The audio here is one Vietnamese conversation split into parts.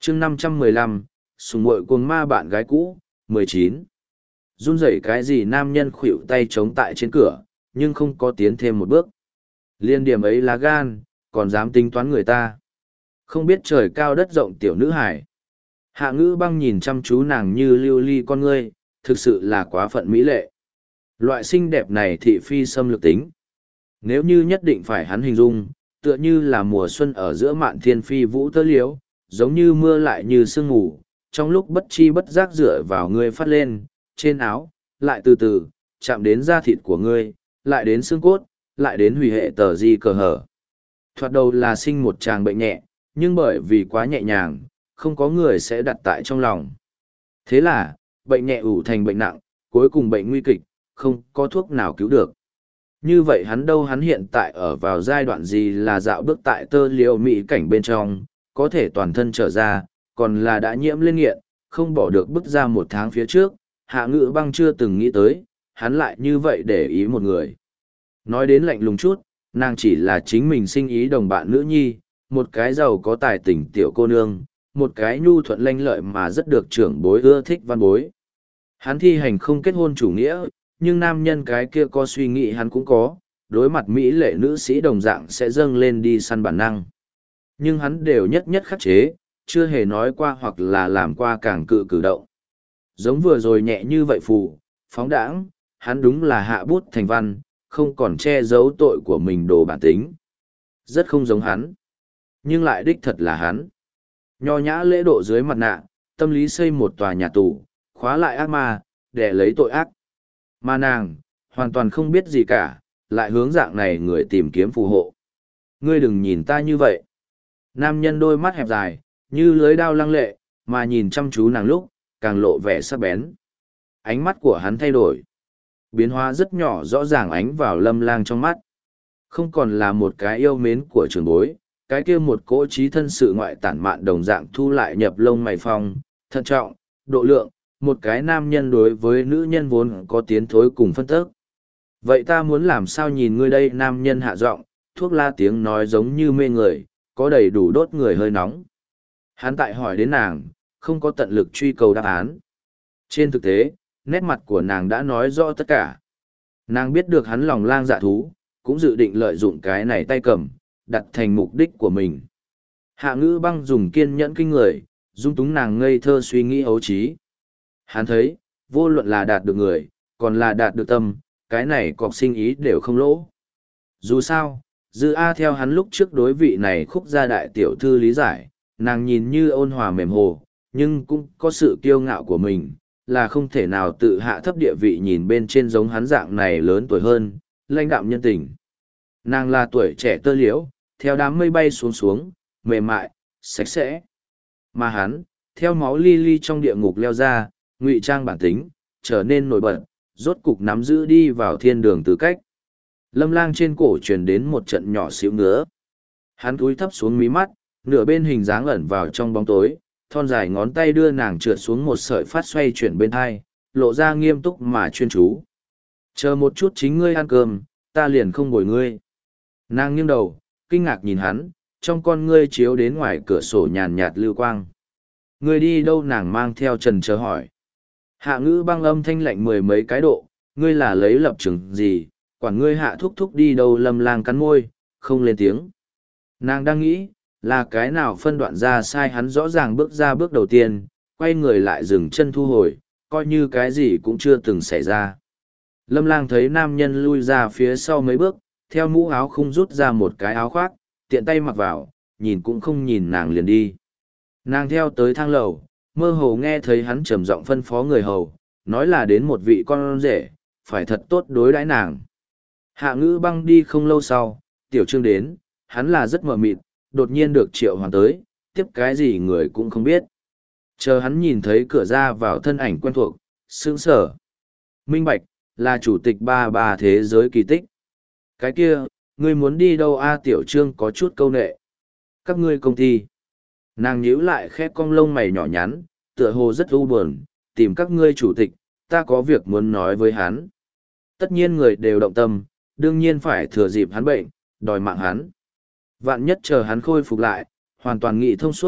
chương 515, sùng muội cuồng ma bạn gái cũ, 19. Run rẩy cái gì nam nhân khuỵu tay chống tại trên cửa, nhưng không có tiến thêm một bước. Liên điểm ấy là gan, còn dám tính toán người ta. Không biết trời cao đất rộng tiểu nữ hải. Hạ Ngữ Băng nhìn chăm chú nàng như lưu ly con ngươi, thực sự là quá phận mỹ lệ. Loại xinh đẹp này thị phi xâm lược tính. Nếu như nhất định phải hắn hình dung, tựa như là mùa xuân ở giữa mạn thiên phi vũ tơ liếu, giống như mưa lại như sương mù, trong lúc bất chi bất giác dựa vào ngươi phát lên, trên áo, lại từ từ, chạm đến da thịt của ngươi, lại đến xương cốt, lại đến hủy hệ tờ di cờ hở. Thoạt đầu là sinh một tràng bệnh nhẹ, nhưng bởi vì quá nhẹ nhàng, không có người sẽ đặt tại trong lòng. Thế là, bệnh nhẹ ủ thành bệnh nặng, cuối cùng bệnh nguy kịch, không có thuốc nào cứu được. Như vậy hắn hiện tại ở vào giai đoạn gì là dạo bước tại tơ liều mỹ cảnh bên trong, có thể toàn thân trở ra, còn là đã nhiễm lên nghiện, không bỏ được bước ra 1 tháng phía trước, Hạ Ngữ Băng chưa từng nghĩ tới, hắn lại như vậy để ý một người. Nói đến lạnh lùng chút, nàng chỉ là chính mình sinh ý đồng bạn nữ nhi, một cái giàu có tài tình tiểu cô nương, một cái nhu thuận lanh lợi mà rất được trưởng bối ưa thích văn bối. Hắn thi hành không kết hôn chủ nghĩa, nhưng nam nhân cái kia có suy nghĩ hắn cũng có, đối mặt mỹ lệ nữ sĩ đồng dạng sẽ dâng lên đi săn bản năng. Nhưng hắn đều nhất nhất khắc chế, chưa hề nói qua hoặc là làm qua càng cử động. Giống vừa rồi nhẹ như vậy phù, phóng đãng, hắn đúng là hạ bút thành văn, không còn che giấu tội của mình đồ bản tính. Rất không giống hắn. Nhưng lại đích thật là hắn. Nho nhã lễ độ dưới mặt nạ, tâm lý xây một tòa nhà tù, khóa lại ác ma, để lấy tội ác. Mà nàng, hoàn toàn không biết gì cả, lại hướng dạng này người tìm kiếm phù hộ. Ngươi đừng nhìn ta như vậy. Nam nhân đôi mắt hẹp dài, như lưới đao lăng lệ, mà nhìn chăm chú nàng lúc, càng lộ vẻ sắc bén. Ánh mắt của hắn thay đổi. Biến hóa rất nhỏ rõ ràng ánh vào Lâm Lang trong mắt. Không còn là một cái yêu mến của trưởng bối, cái kia một cỗ trí thân sự ngoại tản mạn đồng dạng thu lại nhập lông mày phong, thận trọng, độ lượng, một cái nam nhân đối với nữ nhân vốn có tiến thối cùng phân tức. Vậy ta muốn làm sao nhìn ngươi đây? Nam nhân hạ giọng, thuốc la tiếng nói giống như mê người, có đầy đủ đốt người hơi nóng. Hắn tại hỏi đến nàng, không có tận lực truy cầu đáp án. Trên thực tế, nét mặt của nàng đã nói rõ tất cả. Nàng biết được hắn lòng lang dạ thú, cũng dự định lợi dụng cái này tay cầm, đặt thành mục đích của mình. Hạ Ngữ Băng dùng kiên nhẫn kinh người, dung túng nàng ngây thơ suy nghĩ ấu trí. Hắn thấy, vô luận là đạt được người, còn là đạt được tâm, cái này cọc sinh ý đều không lỗ. Dù sao, Dư A theo hắn lúc trước đối vị này khúc gia đại tiểu thư lý giải, nàng nhìn như ôn hòa mềm hồ, nhưng cũng có sự kiêu ngạo của mình, là không thể nào tự hạ thấp địa vị nhìn bên trên giống hắn dạng này lớn tuổi hơn, lãnh đạm nhân tình. Nàng là tuổi trẻ tơ liễu, theo đám mây bay xuống xuống, mềm mại, sạch sẽ. Mà hắn, theo máu li li trong địa ngục leo ra, ngụy trang bản tính, trở nên nổi bật, rốt cục nắm giữ đi vào thiên đường tư cách. Lâm Lang trên cổ truyền đến một trận nhỏ xíu ngứa. Hắn cúi thấp xuống mí mắt, nửa bên hình dáng ẩn vào trong bóng tối, thon dài ngón tay đưa nàng trượt xuống một sợi phát xoay chuyển bên hai, lộ ra nghiêm túc mà chuyên chú. Chờ một chút chính ngươi ăn cơm, ta liền không bồi ngươi. Nàng nghiêng đầu, kinh ngạc nhìn hắn, trong con ngươi chiếu đến ngoài cửa sổ nhàn nhạt lưu quang. Ngươi đi đâu? Nàng mang theo trần chờ hỏi. Hạ Ngữ Băng âm thanh lạnh 10 mấy cái độ, ngươi là lấy lập trường gì, quản ngươi Hạ thúc thúc đi đâu? Lâm Lang cắn môi, không lên tiếng. Nàng đang nghĩ, là cái nào phân đoạn ra sai, hắn rõ ràng bước ra bước đầu tiên, quay người lại dừng chân thu hồi, coi như cái gì cũng chưa từng xảy ra. Lâm Lang thấy nam nhân lui ra phía sau mấy bước, theo mũ áo khung rút ra một cái áo khoác, tiện tay mặc vào, nhìn cũng không nhìn nàng liền đi. Nàng theo tới thang lầu, mơ hồ nghe thấy hắn trầm giọng phân phó người hầu, nói là đến một vị con rể, phải thật tốt đối đãi nàng. Hạ Ngữ Băng đi không lâu sau, Tiểu Trương đến, hắn là rất mờ mịt, đột nhiên được triệu hoàn tới, tiếp cái gì người cũng không biết. Chờ hắn nhìn thấy cửa ra vào thân ảnh quen thuộc, sững sờ. Minh bạch, là chủ tịch ba thế giới kỳ tích. Cái kia, ngươi muốn đi đâu? Tiểu Trương có chút câu nệ. Các ngươi công ty. Nàng nhíu lại khép cong lông mày nhỏ nhắn, tựa hồ rất u buồn, tìm các ngươi chủ tịch, ta có việc muốn nói với hắn. Tất nhiên người đều động tâm, đương nhiên phải thừa dịp hắn bệnh, đòi mạng hắn. Vạn nhất chờ hắn khôi phục lại, hoàn toàn nghị thông suốt,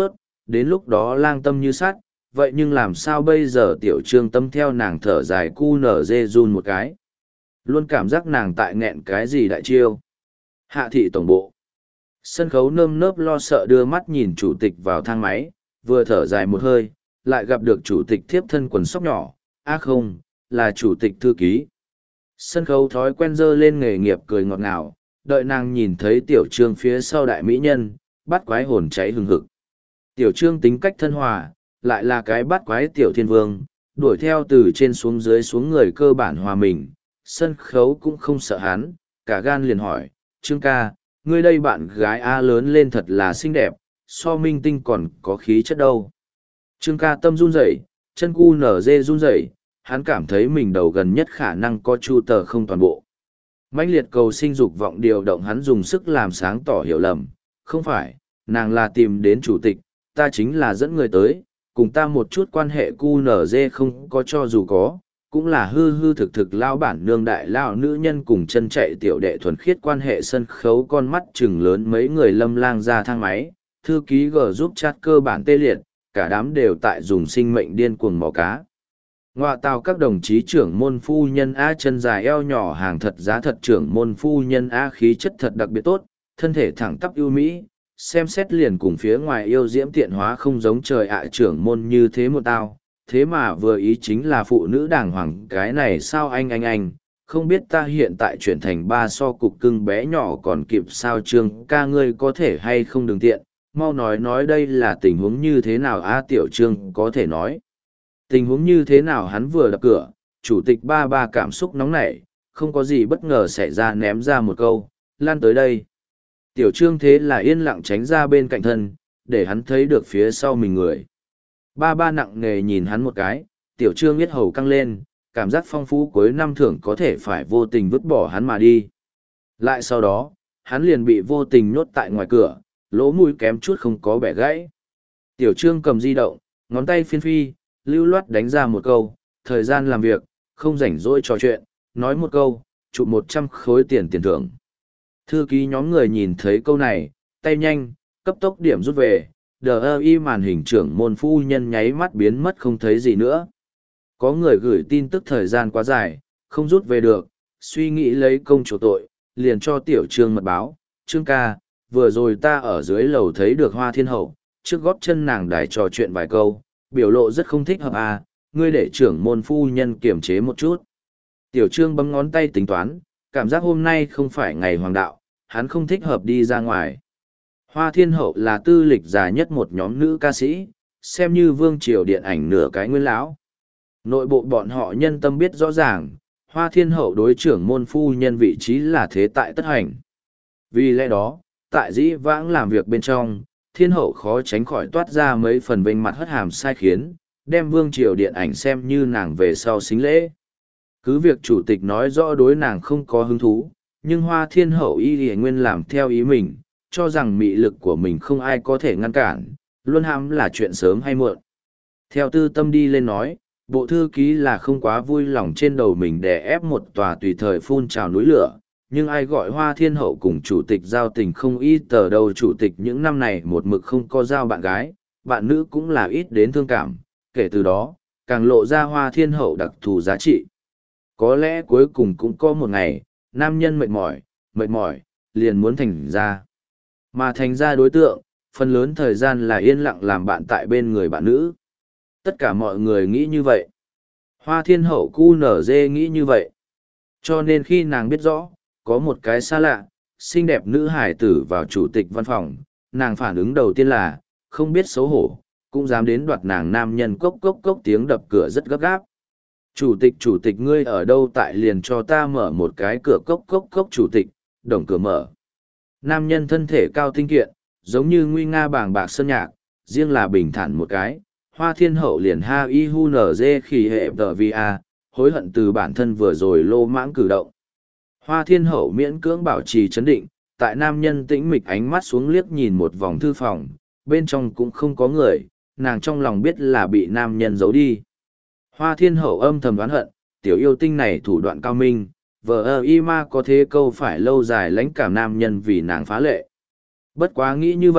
đến lúc đó lang tâm như sắt, vậy nhưng làm sao bây giờ tiểu trương tâm theo nàng thở dài cu nở dê run một cái. Luôn cảm giác nàng tại nghẹn cái gì đại chiêu. Hạ thị tổng bộ. Sân khấu nơm nớp lo sợ đưa mắt nhìn chủ tịch vào thang máy, vừa thở dài một hơi, lại gặp được chủ tịch thiếp thân quần sóc nhỏ, không, là chủ tịch thư ký. Sân khấu thói quen dơ lên nghề nghiệp cười ngọt ngào, đợi nàng nhìn thấy tiểu trương phía sau đại mỹ nhân, bắt quái hồn cháy hừng hực. Tiểu trương tính cách thân hòa, lại là cái bắt quái tiểu thiên vương, đuổi theo từ trên xuống dưới xuống người cơ bản hòa mình, sân khấu cũng không sợ hắn, cả gan liền hỏi, Trương ca, ngươi đây bạn gái A lớn lên thật là xinh đẹp, so minh tinh còn có khí chất đâu. Trương ca tâm run rẩy, chân cu nở dê run rẩy, hắn cảm thấy mình đầu gần nhất khả năng có chu tờ không toàn bộ. Mãnh liệt cầu sinh dục vọng điều động hắn dùng sức làm sáng tỏ hiểu lầm, không phải, nàng là tìm đến chủ tịch, ta chính là dẫn người tới, cùng ta một chút quan hệ cu nở dê không có cho dù có, cũng là hư hư thực thực lao bản nương đại lao nữ nhân cùng chân chạy tiểu đệ thuần khiết quan hệ sân khấu con mắt chừng lớn mấy người lâm lang ra thang máy, thư ký G giúp chat cơ bản tê liệt, cả đám đều tại dùng sinh mệnh điên cuồng mò cá. Ngoại tào các đồng chí trưởng môn phu nhân A chân dài eo nhỏ hàng thật giá thật trưởng môn phu nhân A khí chất thật đặc biệt tốt, thân thể thẳng tắp ưu mỹ, xem xét liền cùng phía ngoài yêu diễm tiện hóa không giống trời ạ trưởng môn như thế một tao, thế mà vừa ý chính là phụ nữ đàng hoàng cái này sao anh, không biết ta hiện tại chuyển thành ba so cục cưng bé nhỏ còn kịp sao Trương ca ngươi có thể hay không đừng tiện, mau nói đây là tình huống như thế nào a tiểu Trương có thể nói. Tình huống như thế nào hắn vừa đập cửa, chủ tịch ba cảm xúc nóng nảy, không có gì bất ngờ xảy ra ném ra một câu, lan tới đây. Tiểu Trương thế là yên lặng tránh ra bên cạnh thân, để hắn thấy được phía sau mình người. Ba nặng nề nhìn hắn một cái, tiểu Trương biết hầu căng lên, cảm giác phong phú cuối năm thưởng có thể phải vô tình vứt bỏ hắn mà đi. Lại sau đó, hắn liền bị vô tình nhốt tại ngoài cửa, lỗ mũi kém chút không có bẻ gãy. Tiểu Trương cầm di động, ngón tay phiên phi, lưu loát đánh ra một câu, thời gian làm việc, không rảnh rỗi trò chuyện, nói một câu, chụp 100 khối tiền thưởng. Thư ký nhóm người nhìn thấy câu này, tay nhanh, cấp tốc điểm rút về, DI màn hình trưởng môn phu nhân nháy mắt biến mất không thấy gì nữa. Có người gửi tin tức thời gian quá dài, không rút về được, suy nghĩ lấy công chỗ tội, liền cho tiểu Trương mật báo, Trương ca, vừa rồi ta ở dưới lầu thấy được Hoa Thiên Hậu, trước góp chân nàng đài trò chuyện vài câu, biểu lộ rất không thích hợp à, ngươi để trưởng môn phu nhân kiềm chế một chút. Tiểu Trương bấm ngón tay tính toán, cảm giác hôm nay không phải ngày hoàng đạo, hắn không thích hợp đi ra ngoài. Hoa Thiên Hậu là tư lịch già nhất một nhóm nữ ca sĩ, xem như vương triều điện ảnh nửa cái nguyên lão. Nội bộ bọn họ nhân tâm biết rõ ràng, Hoa Thiên Hậu đối trưởng môn phu nhân vị trí là thế tại tất hành. Vì lẽ đó, tại dĩ vãng làm việc bên trong, Thiên Hậu khó tránh khỏi toát ra mấy phần vênh mặt hất hàm sai khiến, đem vương triều điện ảnh xem như nàng về sau xính lễ. Cứ việc chủ tịch nói rõ đối nàng không có hứng thú, nhưng Hoa Thiên Hậu y nguyên làm theo ý mình, cho rằng mị lực của mình không ai có thể ngăn cản, luôn hãm là chuyện sớm hay muộn. Theo tư tâm đi lên nói, bộ thư ký là không quá vui lòng trên đầu mình để ép một tòa tùy thời phun trào núi lửa, nhưng ai gọi Hoa Thiên Hậu cùng chủ tịch giao tình không ít tờ đâu chủ tịch những năm này một mực không có giao bạn gái, bạn nữ cũng là ít đến thương cảm, kể từ đó, càng lộ ra Hoa Thiên Hậu đặc thù giá trị. Có lẽ cuối cùng cũng có một ngày, nam nhân mệt mỏi, liền muốn thành ra. Mà thành ra đối tượng, phần lớn thời gian là yên lặng làm bạn tại bên người bạn nữ. Tất cả mọi người nghĩ như vậy. Hoa Thiên Hậu QNZ nghĩ như vậy. Cho nên khi nàng biết rõ, có một cái xa lạ, xinh đẹp nữ hải tử vào chủ tịch văn phòng, nàng phản ứng đầu tiên là, không biết xấu hổ, cũng dám đến đoạt nàng nam nhân cốc cốc cốc tiếng đập cửa rất gấp gáp. Chủ tịch ngươi ở đâu tại liền cho ta mở một cái cửa cốc cốc cốc chủ tịch, đồng cửa mở. Nam nhân thân thể cao tinh kiện, giống như nguy nga bàng bạc sơn nhạc, riêng là bình thản một cái, Hoa Thiên Hậu liền ha y hu nở dê khỉ hệ tờ vi a, hối hận từ bản thân vừa rồi lô mãng cử động. Hoa Thiên Hậu miễn cưỡng bảo trì chấn định, tại nam nhân tĩnh mịch ánh mắt xuống liếc nhìn một vòng thư phòng, bên trong cũng không có người, nàng trong lòng biết là bị nam nhân giấu đi. Hoa Thiên Hậu âm thầm đoán hận, tiểu yêu tinh này thủ đoạn cao minh, vợ y ma có thế câu phải lâu dài lãnh cảm nam nhân vì nàng phá lệ. Bất quá nghĩ như vậy,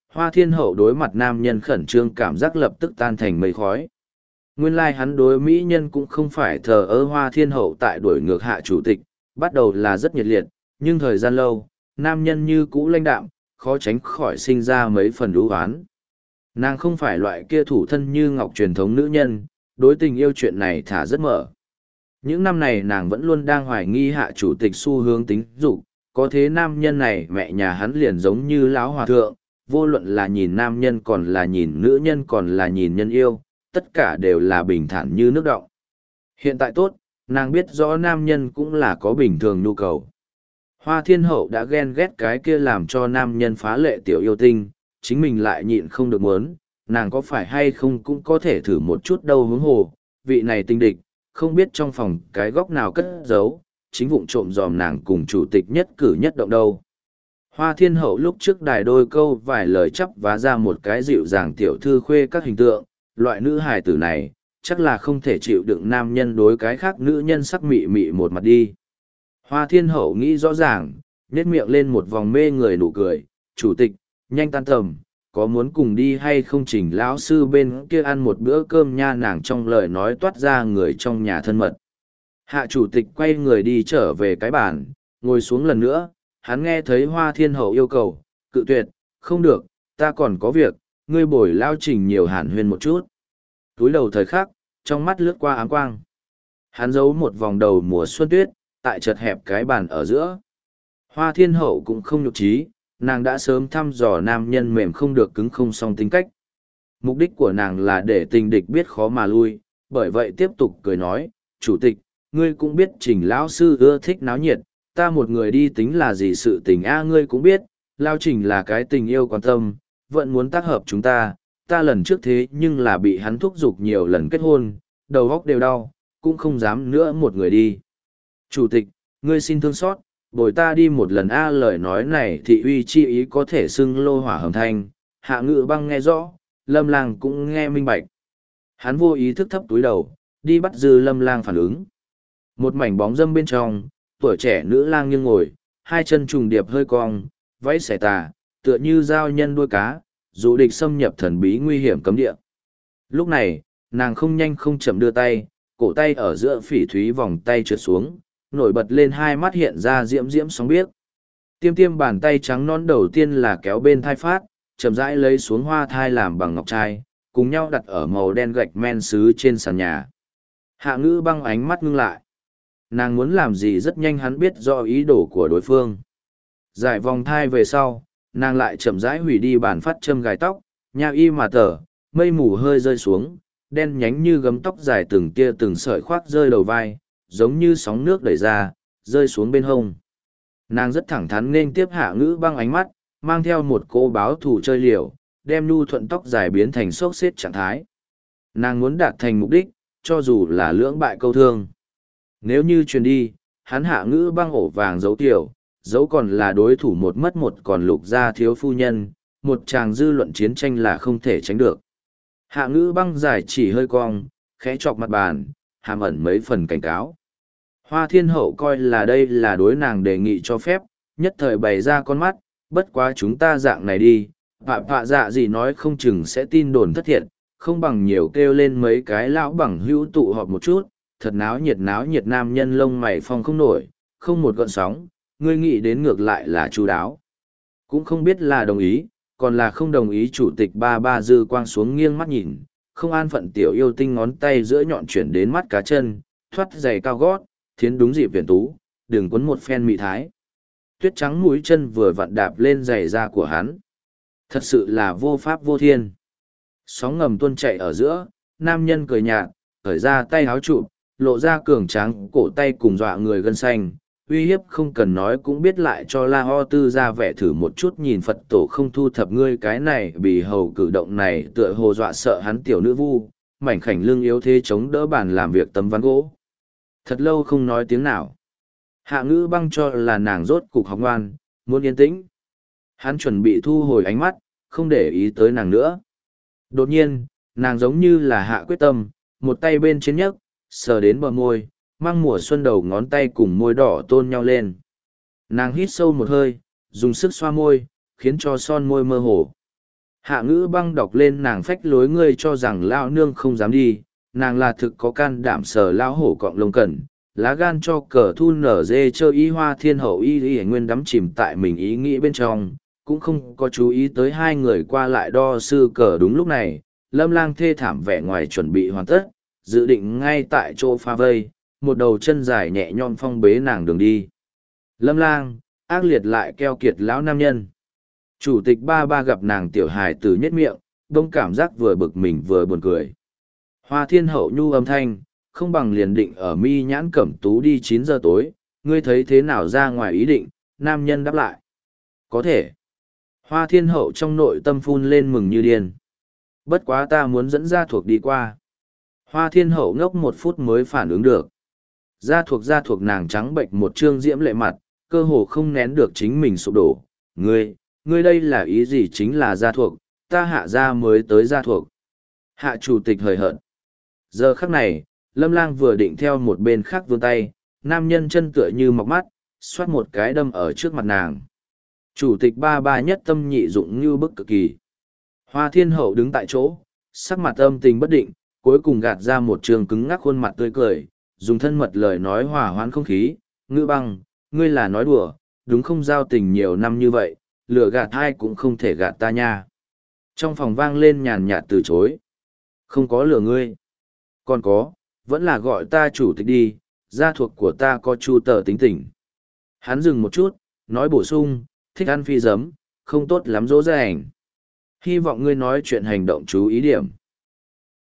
Hoa Thiên Hậu đối mặt nam nhân khẩn trương cảm giác lập tức tan thành mây khói. Nguyên lai hắn đối mỹ nhân cũng không phải thờ ơ. Hoa Thiên Hậu tại đuổi ngược hạ chủ tịch, bắt đầu là rất nhiệt liệt, nhưng thời gian lâu, nam nhân như cũ lãnh đạm, khó tránh khỏi sinh ra mấy phần đú oán. Nàng không phải loại kia thủ thân như ngọc truyền thống nữ nhân, đối tình yêu chuyện này thả rất mở. Những năm này nàng vẫn luôn đang hoài nghi hạ chủ tịch xu hướng tính dục, có thế nam nhân này mẹ nhà hắn liền giống như lão hòa thượng, vô luận là nhìn nam nhân còn là nhìn nữ nhân còn là nhìn nhân yêu, tất cả đều là bình thản như nước đọng. Hiện tại tốt, nàng biết rõ nam nhân cũng là có bình thường nhu cầu. Hoa Thiên Hậu đã ghen ghét cái kia làm cho nam nhân phá lệ tiểu yêu tinh, chính mình lại nhịn không được muốn, nàng có phải hay không cũng có thể thử một chút đâu. Huống hồ, vị này tinh địch, không biết trong phòng cái góc nào cất giấu, chính vụng trộm dòm nàng cùng chủ tịch nhất cử nhất động đâu. Hoa Thiên Hậu lúc trước đài đôi câu vài lời chắp vá ra một cái dịu dàng tiểu thư khuê các hình tượng, loại nữ hài tử này, chắc là không thể chịu đựng nam nhân đối cái khác nữ nhân sắc mị mị một mặt đi. Hoa Thiên Hậu nghĩ rõ ràng, nhếch miệng lên một vòng mê người nụ cười, chủ tịch, nhanh tan tầm, có muốn cùng đi hay không Trình lão sư bên kia ăn một bữa cơm nha. Nàng trong lời nói toát ra người trong nhà thân mật. Hạ chủ tịch quay người đi trở về cái bàn, ngồi xuống lần nữa, hắn nghe thấy Hoa Thiên Hậu yêu cầu, cự tuyệt, không được, ta còn có việc, ngươi bồi lao Trình nhiều hàn huyên một chút. Túi đầu thời khắc, trong mắt lướt qua áng quang. Hắn giấu một vòng đầu mùa xuân tuyết, tại chật hẹp cái bàn ở giữa. Hoa Thiên Hậu cũng không nhục trí, nàng đã sớm thăm dò nam nhân mềm không được cứng không song tính cách. Mục đích của nàng là để tình địch biết khó mà lui, bởi vậy tiếp tục cười nói, chủ tịch, ngươi cũng biết Trình lão sư ưa thích náo nhiệt, ta một người đi tính là gì sự tình a. Ngươi cũng biết, Lao Trình là cái tình yêu quan tâm, vẫn muốn tác hợp chúng ta lần trước thế nhưng là bị hắn thúc giục nhiều lần kết hôn, đầu óc đều đau, cũng không dám nữa một người đi. Chủ tịch, ngươi xin thương xót, bồi ta đi một lần a. Lời nói này thị uy chi ý có thể xưng lô hỏa hầm thanh, Hạ Ngự Băng nghe rõ, Lâm Lang cũng nghe minh bạch. Hắn vô ý thức thấp túi đầu, đi bắt dư Lâm Lang phản ứng. Một mảnh bóng dâm bên trong, tuổi trẻ nữ lang nghiêng ngồi, hai chân trùng điệp hơi cong, váy xẻ tà, tựa như dao nhân đuôi cá, dụ địch xâm nhập thần bí nguy hiểm cấm địa. Lúc này, nàng không nhanh không chậm đưa tay, cổ tay ở giữa phỉ thúy vòng tay trượt xuống, nổi bật lên hai mắt hiện ra diễm diễm sóng biếc. Tiêm tiêm bàn tay trắng non đầu tiên là kéo bên thai phát, chậm rãi lấy xuống hoa thai làm bằng ngọc trai, cùng nhau đặt ở màu đen gạch men sứ trên sàn nhà. Hạ Ngữ Băng ánh mắt ngưng lại. Nàng muốn làm gì rất nhanh hắn biết rõ ý đồ của đối phương. Giải vòng thai về sau, nàng lại chậm rãi hủy đi bàn phát châm gài tóc, nha y mà tở, mây mù hơi rơi xuống, đen nhánh như gấm tóc dài từng tia từng sợi khoác rơi đầu vai, giống như sóng nước đẩy ra, rơi xuống bên hông. Nàng rất thẳng thắn nên tiếp Hạ Ngữ Băng ánh mắt, mang theo một cô báo thù chơi liều, đem nhu thuận tóc dài biến thành xốc xếp trạng thái. Nàng muốn đạt thành mục đích, cho dù là lưỡng bại câu thương. Nếu như truyền đi, hắn Hạ Ngữ Băng ổ vàng giấu tiểu, dẫu còn là đối thủ một mất một còn Lục gia thiếu phu nhân, một tràng dư luận chiến tranh là không thể tránh được. Hạ Ngữ Băng dài chỉ hơi cong, khẽ chọc mặt bàn, hàm ẩn mấy phần cảnh cáo. Hoa Thiên Hậu coi là đây là đối nàng đề nghị cho phép, nhất thời bày ra con mắt, bất quá chúng ta dạng này đi, phạ dạ gì nói không chừng sẽ tin đồn thất thiệt, không bằng nhiều kêu lên mấy cái lão bằng hữu tụ họp một chút, thật náo nhiệt nam nhân lông mày phong không nổi, không một gợn sóng, ngươi nghĩ đến ngược lại là chu đáo. Cũng không biết là đồng ý, còn là không đồng ý. Chủ tịch ba dư quang xuống nghiêng mắt nhìn, không an phận tiểu yêu tinh ngón tay giữa nhọn chuyển đến mắt cá chân, thoát giày cao gót, thiến đúng dịp viển tú, đừng quấn một phen mị thái. Tuyết trắng mũi chân vừa vặn đạp lên giày da của hắn. Thật sự là vô pháp vô thiên. Sóng ngầm tuôn chạy ở giữa, nam nhân cười nhạt, khởi ra tay háo trụ, lộ ra cường tráng cổ tay cùng dọa người gân xanh, uy hiếp không cần nói cũng biết lại cho La Ho Tư ra vẻ thử một chút nhìn Phật tổ không thu thập ngươi cái này bị hầu cử động này tựa hồ dọa sợ hắn tiểu nữ vu, mảnh khảnh lưng yếu thế chống đỡ bàn làm việc tấm ván gỗ. Thật lâu không nói tiếng nào. Hạ Ngữ Băng cho là nàng rốt cục học ngoan, muốn yên tĩnh. Hắn chuẩn bị thu hồi ánh mắt, không để ý tới nàng nữa. Đột nhiên, nàng giống như là hạ quyết tâm, một tay bên trên nhấc, sờ đến bờ môi, mang mùa xuân đầu ngón tay cùng môi đỏ tôn nhau lên. Nàng hít sâu một hơi, dùng sức xoa môi, khiến cho son môi mơ hồ. Hạ Ngữ Băng đọc lên nàng phách lối ngươi cho rằng lao nương không dám đi, nàng là thực có can đảm sờ lao hổ cọng lông cẩn, lá gan cho cờ thu nở dê chơi y Hoa Thiên Hậu y nguyên đắm chìm tại mình ý nghĩ bên trong, cũng không có chú ý tới hai người qua lại đo sư cờ. Đúng lúc này, Lâm Lang thê thảm vẻ ngoài chuẩn bị hoàn tất, dự định ngay tại chỗ pha vây, một đầu chân dài nhẹ nhõm phong bế nàng đường đi. Lâm Lang, ác liệt lại keo kiệt lão nam nhân. Chủ tịch ba ba gặp nàng tiểu hài tử nhất miệng, đông cảm giác vừa bực mình vừa buồn cười. Hoa Thiên Hậu nhu âm thanh, không bằng liền định ở mi nhãn cẩm tú đi 9 giờ tối, ngươi thấy thế nào ra ngoài ý định, nam nhân đáp lại. Có thể. Hoa Thiên Hậu trong nội tâm phun lên mừng như điên. Bất quá ta muốn dẫn gia thuộc đi qua. Hoa Thiên Hậu ngốc 1 phút mới phản ứng được. Gia thuộc nàng trắng bệnh một trương diễm lệ mặt, cơ hồ không nén được chính mình sụp đổ. Ngươi đây là ý gì? Chính là gia thuộc, ta hạ gia mới tới gia thuộc. Hạ chủ tịch hời hợt. Giờ khắc này, Lâm Lang vừa định theo một bên khác vươn tay, nam nhân chân tựa như mọc mắt, xoát một cái đâm ở trước mặt nàng. Chủ tịch ba ba nhất tâm nhị dụng như bức cực kỳ. Hoa Thiên Hậu đứng tại chỗ, sắc mặt âm tình bất định, cuối cùng gạt ra một trường cứng ngắc khuôn mặt tươi cười, dùng thân mật lời nói hòa hoãn không khí. Ngữ Băng, ngươi là nói đùa, đúng không? Giao tình nhiều năm như vậy, lừa gạt ai cũng không thể gạt ta nha. Trong phòng vang lên nhàn nhạt từ chối. Không có lừa ngươi. Còn có, vẫn là gọi ta chủ tịch đi, gia thuộc của ta có chu tờ tính tình. Hắn dừng một chút, nói bổ sung, thích ăn phi giấm, không tốt lắm dỗ dành. Hy vọng ngươi nói chuyện hành động chú ý điểm.